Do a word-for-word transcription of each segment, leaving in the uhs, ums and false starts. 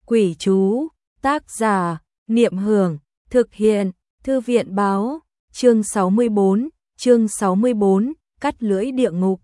Quỷ chú, tác giả, Niệm Hưởng, thực hiện, Thư viện báo, chương sáu mươi bốn, chương sáu mươi bốn, cắt lưỡi địa ngục.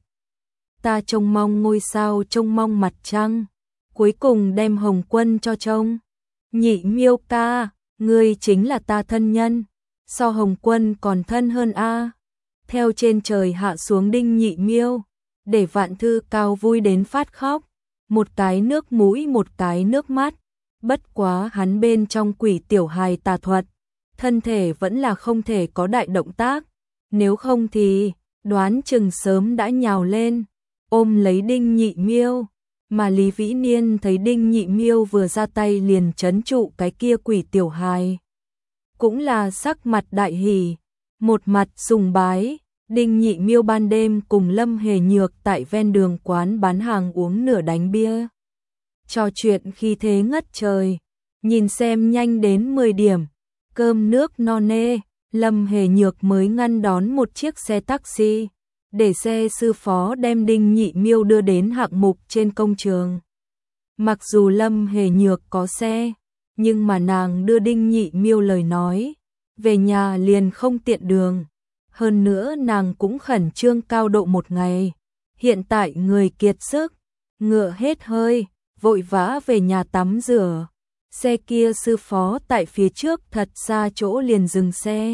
Ta trông mong ngôi sao, trông mong mặt trăng, cuối cùng đem Hồng Quân cho trông. Nhị Miêu ca, ngươi chính là ta thân nhân, so Hồng Quân còn thân hơn a. Theo trên trời hạ xuống Đinh Nhị Miêu, để Vạn Thư Cao vui đến phát khóc, một cái nước mũi một cái nước mắt. Bất quá hắn bên trong quỷ tiểu hài tà thuật, thân thể vẫn là không thể có đại động tác, nếu không thì đoán chừng sớm đã nhào lên, ôm lấy Đinh Nhị Miêu. Mà Lý Vĩ Niên thấy Đinh Nhị Miêu vừa ra tay liền trấn trụ cái kia quỷ tiểu hài, cũng là sắc mặt đại hỉ, một mặt sùng bái. Đinh Nhị Miêu ban đêm cùng Lâm Hề Nhược tại ven đường quán bán hàng uống nửa đánh bia, trò chuyện khi thế ngất trời, nhìn xem nhanh đến mười điểm, cơm nước no nê, Lâm Hề Nhược mới ngăn đón một chiếc xe taxi, để xe sư phó đem Đinh Nhị Miêu đưa đến hạng mục trên công trường. Mặc dù Lâm Hề Nhược có xe, nhưng mà nàng đưa Đinh Nhị Miêu lời nói, về nhà liền không tiện đường. Hơn nữa nàng cũng khẩn trương cao độ một ngày, hiện tại người kiệt sức, ngựa hết hơi, vội vã về nhà tắm rửa. Xe kia sư phó tại phía trước thật xa chỗ liền dừng xe.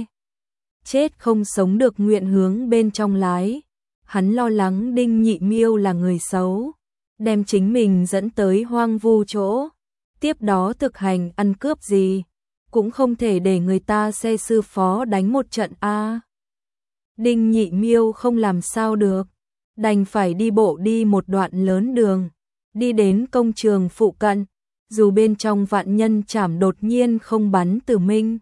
Chết không sống được nguyện hướng bên trong lái. Hắn lo lắng Đinh Nhị Miêu là người xấu, đem chính mình dẫn tới hoang vu chỗ, tiếp đó thực hành ăn cướp gì, cũng không thể để người ta xe sư phó đánh một trận a. Đinh Nhị Miêu không làm sao được, đành phải đi bộ đi một đoạn lớn đường, đi đến công trường phụ cận, dù bên trong vạn nhân chảm đột nhiên không bắn tử minh.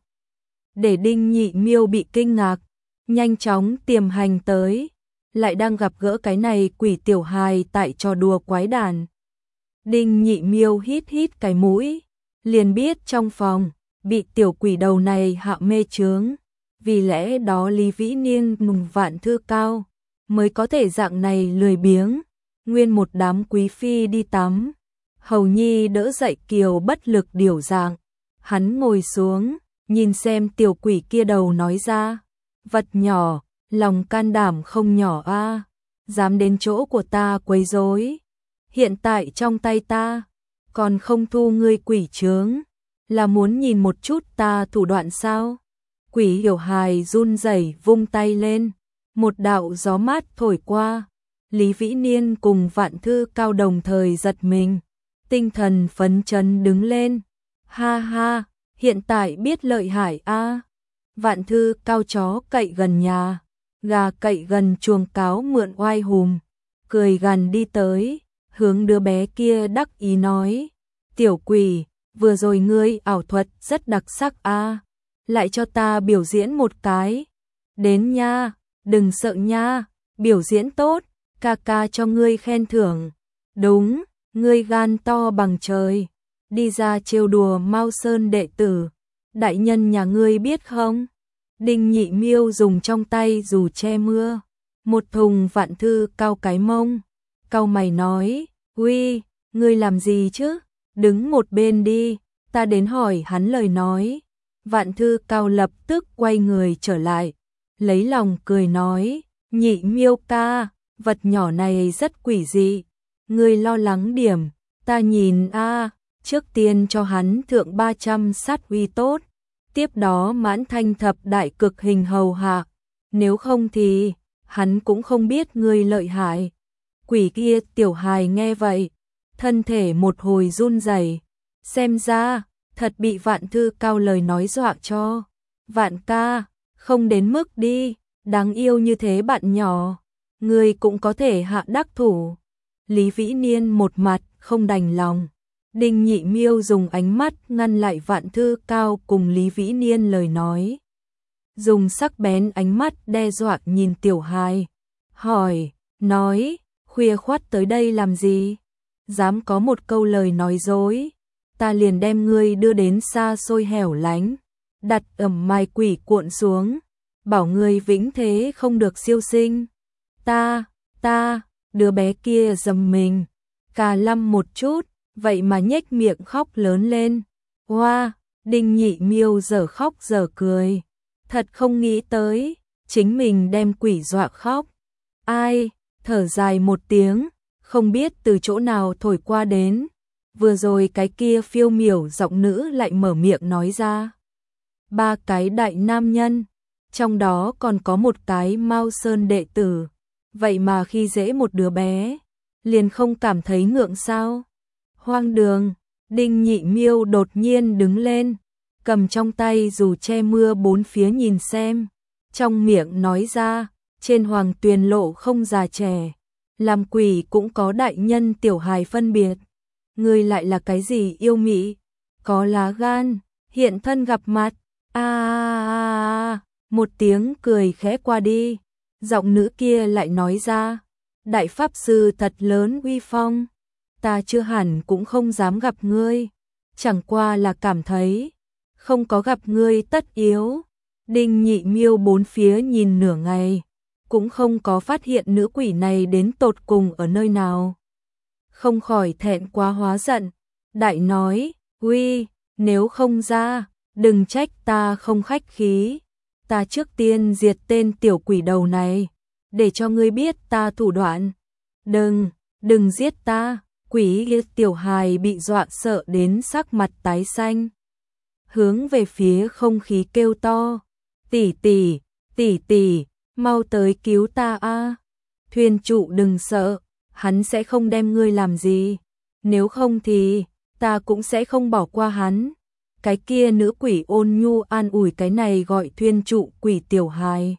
Để Đinh Nhị Miêu bị kinh ngạc, nhanh chóng tiềm hành tới, lại đang gặp gỡ cái này quỷ tiểu hài tại trò đùa quái đản. Đinh Nhị Miêu hít hít cái mũi, liền biết trong phòng, bị tiểu quỷ đầu này hạ mê chướng. Vì lẽ đó Lý Vĩ Niên mùng Vạn Thư Cao mới có thể dạng này lười biếng, nguyên một đám quý phi đi tắm. Hầu Nhi đỡ dậy Kiều bất lực điều dạng, hắn ngồi xuống, nhìn xem tiểu quỷ kia đầu nói ra, vật nhỏ, lòng can đảm không nhỏ a, dám đến chỗ của ta quấy rối. Hiện tại trong tay ta, còn không thu ngươi quỷ chướng, là muốn nhìn một chút ta thủ đoạn sao? Quỷ hiểu hài run rẩy vung tay lên, một đạo gió mát thổi qua, Lý Vĩ Niên cùng Vạn Thư Cao đồng thời giật mình, tinh thần phấn chấn đứng lên. Ha ha, hiện tại biết lợi hại a. Vạn Thư Cao chó cậy gần nhà, gà cậy gần chuồng cáo mượn oai hùm, cười gằn đi tới, hướng đứa bé kia đắc ý nói, tiểu quỷ, vừa rồi ngươi ảo thuật rất đặc sắc a. Lại cho ta biểu diễn một cái. Đến nha, đừng sợ nha, biểu diễn tốt, ca ca cho ngươi khen thưởng. Đúng, ngươi gan to bằng trời, đi ra trêu đùa Mao Sơn đệ tử, đại nhân nhà ngươi biết không? Đinh Nhị Miêu dùng trong tay dù che mưa, một thùng Vạn Thư Cao cái mông, cau mày nói, uy, ngươi làm gì chứ? Đứng một bên đi, ta đến hỏi hắn lời nói. Vạn Thư Cao lập tức quay người trở lại, lấy lòng cười nói, Nhị Miêu ca, vật nhỏ này rất quỷ dị, ngươi lo lắng điểm, ta nhìn a, trước tiên cho hắn thượng ba trăm sát uy tốt, tiếp đó mãn thanh thập đại cực hình hầu hạ, nếu không thì hắn cũng không biết ngươi lợi hại. Quỷ kia tiểu hài nghe vậy, thân thể một hồi run rẩy, xem ra thật bị Vạn Thư Cao lời nói dọa cho. Vạn ca, không đến mức đi, đáng yêu như thế bạn nhỏ, ngươi cũng có thể hạ đắc thủ. Lý Vĩ Niên một mặt không đành lòng. Đinh Nhị Miêu dùng ánh mắt ngăn lại Vạn Thư Cao cùng Lý Vĩ Niên lời nói, dùng sắc bén ánh mắt đe dọa nhìn tiểu hài, hỏi, nói, khuya khoắt tới đây làm gì? Dám có một câu lời nói dối, ta liền đem ngươi đưa đến xa xôi hẻo lánh, đặt ẩm mai quỷ cuộn xuống, bảo ngươi vĩnh thế không được siêu sinh. Ta, ta, đứa bé kia giầm mình, cà lăm một chút, vậy mà nhếch miệng khóc lớn lên. Hoa, wow, Đinh Nhị Miêu giờ khóc giờ cười. Thật không nghĩ tới, chính mình đem quỷ dọa khóc. Ai, thở dài một tiếng, không biết từ chỗ nào thổi qua đến. Vừa rồi cái kia phiêu miểu giọng nữ lại mở miệng nói ra. Ba cái đại nam nhân, trong đó còn có một cái Mao Sơn đệ tử. Vậy mà khi dễ một đứa bé, liền không cảm thấy ngượng sao? Hoang đường, Đinh Nhị Miêu đột nhiên đứng lên, cầm trong tay dù che mưa bốn phía nhìn xem. Trong miệng nói ra, trên hoàng tuyền lộ không già trẻ, làm quỷ cũng có đại nhân tiểu hài phân biệt. Ngươi lại là cái gì yêu mị? Có lá gan, hiện thân gặp mặt. A à, à, à, một tiếng cười khẽ qua đi, giọng nữ kia lại nói ra, đại pháp sư thật lớn uy phong, ta chưa hẳn cũng không dám gặp ngươi, chẳng qua là cảm thấy không có gặp ngươi tất yếu. Đinh Nhị Miêu bốn phía nhìn nửa ngày, cũng không có phát hiện nữ quỷ này đến tột cùng ở nơi nào. Không khỏi thẹn quá hóa giận, đại nói, uy, nếu không ra, đừng trách ta không khách khí, ta trước tiên diệt tên tiểu quỷ đầu này, để cho ngươi biết ta thủ đoạn. Đừng, đừng giết ta, quỷ kia tiểu hài bị dọa sợ đến sắc mặt tái xanh. Hướng về phía không khí kêu to, tỷ tỷ, tỷ tỷ, mau tới cứu ta a. Thuyền trụ đừng sợ, hắn sẽ không đem ngươi làm gì, nếu không thì ta cũng sẽ không bỏ qua hắn. Cái kia nữ quỷ ôn nhu an ủi cái này gọi thuyền trụ quỷ tiểu hài.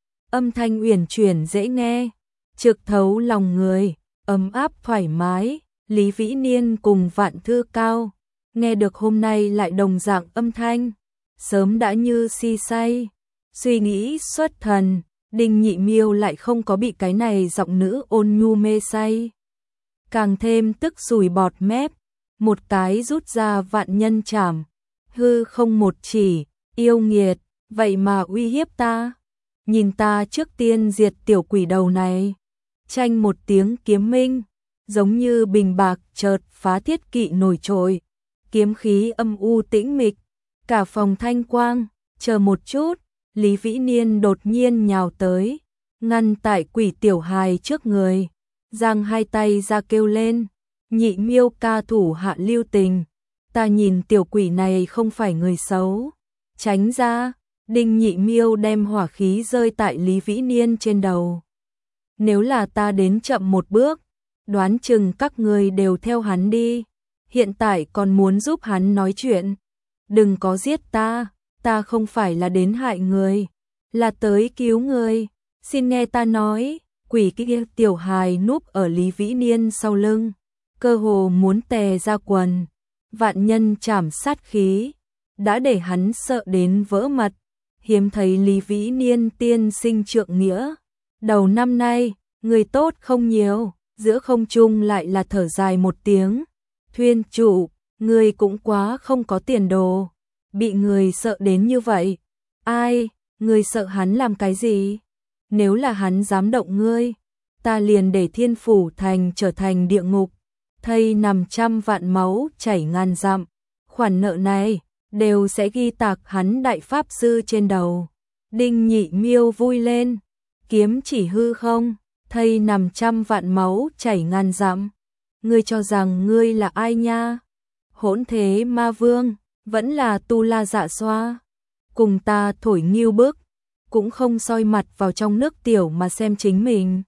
Âm thanh uyển chuyển dễ nghe, trực thấu lòng người, ấm áp thoải mái. Lý Vĩ Niên cùng Vạn Thư Cao, nghe được hôm nay lại đồng dạng âm thanh, sớm đã như si say, suy nghĩ xuất thần. Đinh Nhị Miêu lại không có bị cái này giọng nữ ôn nhu mê say, càng thêm tức sùi bọt mép, một cái rút ra vạn nhân trảm, hư không một chỉ, yêu nghiệt, vậy mà uy hiếp ta, nhìn ta trước tiên diệt tiểu quỷ đầu này. Tranh một tiếng kiếm minh, giống như bình bạc chợt phá thiết kỵ nổi trội, kiếm khí âm u tĩnh mịch, cả phòng thanh quang. Chờ một chút, Lý Vĩ Niên đột nhiên nhào tới, ngăn tại quỷ tiểu hài trước người, giang hai tay ra kêu lên, Nhị Miêu ca thủ hạ lưu tình, ta nhìn tiểu quỷ này không phải người xấu, tránh ra. Đinh Nhị Miêu đem hỏa khí rơi tại Lý Vĩ Niên trên đầu. Nếu là ta đến chậm một bước, đoán chừng các người đều theo hắn đi, hiện tại còn muốn giúp hắn nói chuyện. Đừng có giết ta, ta không phải là đến hại người, là tới cứu người, xin nghe ta nói. Quỷ kia tiểu hài núp ở Lý Vĩ Niên sau lưng, cơ hồ muốn tè ra quần, vạn nhân trảm sát khí, đã để hắn sợ đến vỡ mật. Hiếm thấy Lý Vĩ Niên tiên sinh trượng nghĩa, đầu năm nay, người tốt không nhiều, giữa không trung lại là thở dài một tiếng. Thuyền trụ, người cũng quá không có tiền đồ, bị người sợ đến như vậy. Ai, người sợ hắn làm cái gì? Nếu là hắn dám động ngươi, ta liền để Thiên Phủ Thành trở thành địa ngục, thây nằm trăm vạn máu chảy ngàn dặm. Khoản nợ này đều sẽ ghi tạc hắn đại pháp sư trên đầu. Đinh Nhị Miêu vui lên, kiếm chỉ hư không, thây nằm trăm vạn máu chảy ngàn dặm. Ngươi cho rằng ngươi là ai nha? Hỗn thế ma vương, vẫn là tu la dạ xoa, cùng ta thổi nghiêu bức, cũng không soi mặt vào trong nước tiểu mà xem chính mình.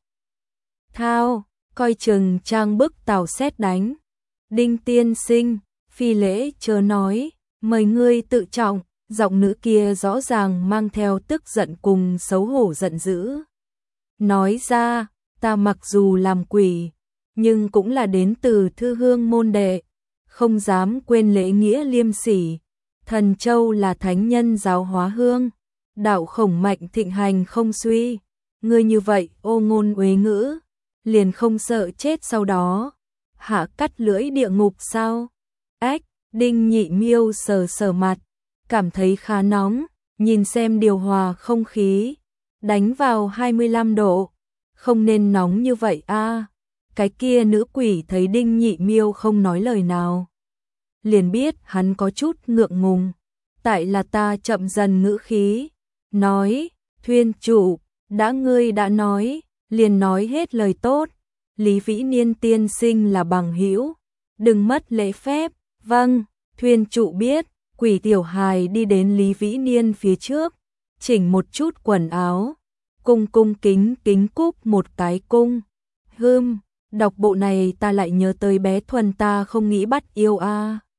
Thao, coi chừng trang bức tàu xét đánh. Đinh tiên sinh, phi lễ chớ nói, mời ngươi tự trọng. Giọng nữ kia rõ ràng mang theo tức giận cùng xấu hổ giận dữ. Nói ra, ta mặc dù làm quỷ, nhưng cũng là đến từ thư hương môn đệ, không dám quên lễ nghĩa liêm sỉ. Thần Châu là thánh nhân giáo hóa hương, đạo khổng mạnh thịnh hành không suy. Ngươi như vậy ô ngôn uế ngữ, liền không sợ chết sau đó hạ cắt lưỡi địa ngục sao? Ách, Đinh Nhị Miêu sờ sờ mặt, cảm thấy khá nóng, nhìn xem điều hòa không khí, đánh vào hai mươi lăm độ, không nên nóng như vậy a. Cái kia nữ quỷ thấy Đinh Nhị Miêu không nói lời nào, liền biết hắn có chút ngượng ngùng. Tại là ta chậm dần ngữ khí, nói, thuyên chủ, đã ngươi đã nói, liền nói hết lời tốt. Lý Vĩ Niên tiên sinh là bằng hữu, đừng mất lễ phép. Vâng, thuyên trụ biết. Quỷ tiểu hài đi đến Lý Vĩ Niên phía trước, chỉnh một chút quần áo, cung cung kính kính cúp một cái cung. Hưm, đọc bộ này ta lại nhớ tới bé Thuần ta không nghĩ bắt yêu a. À.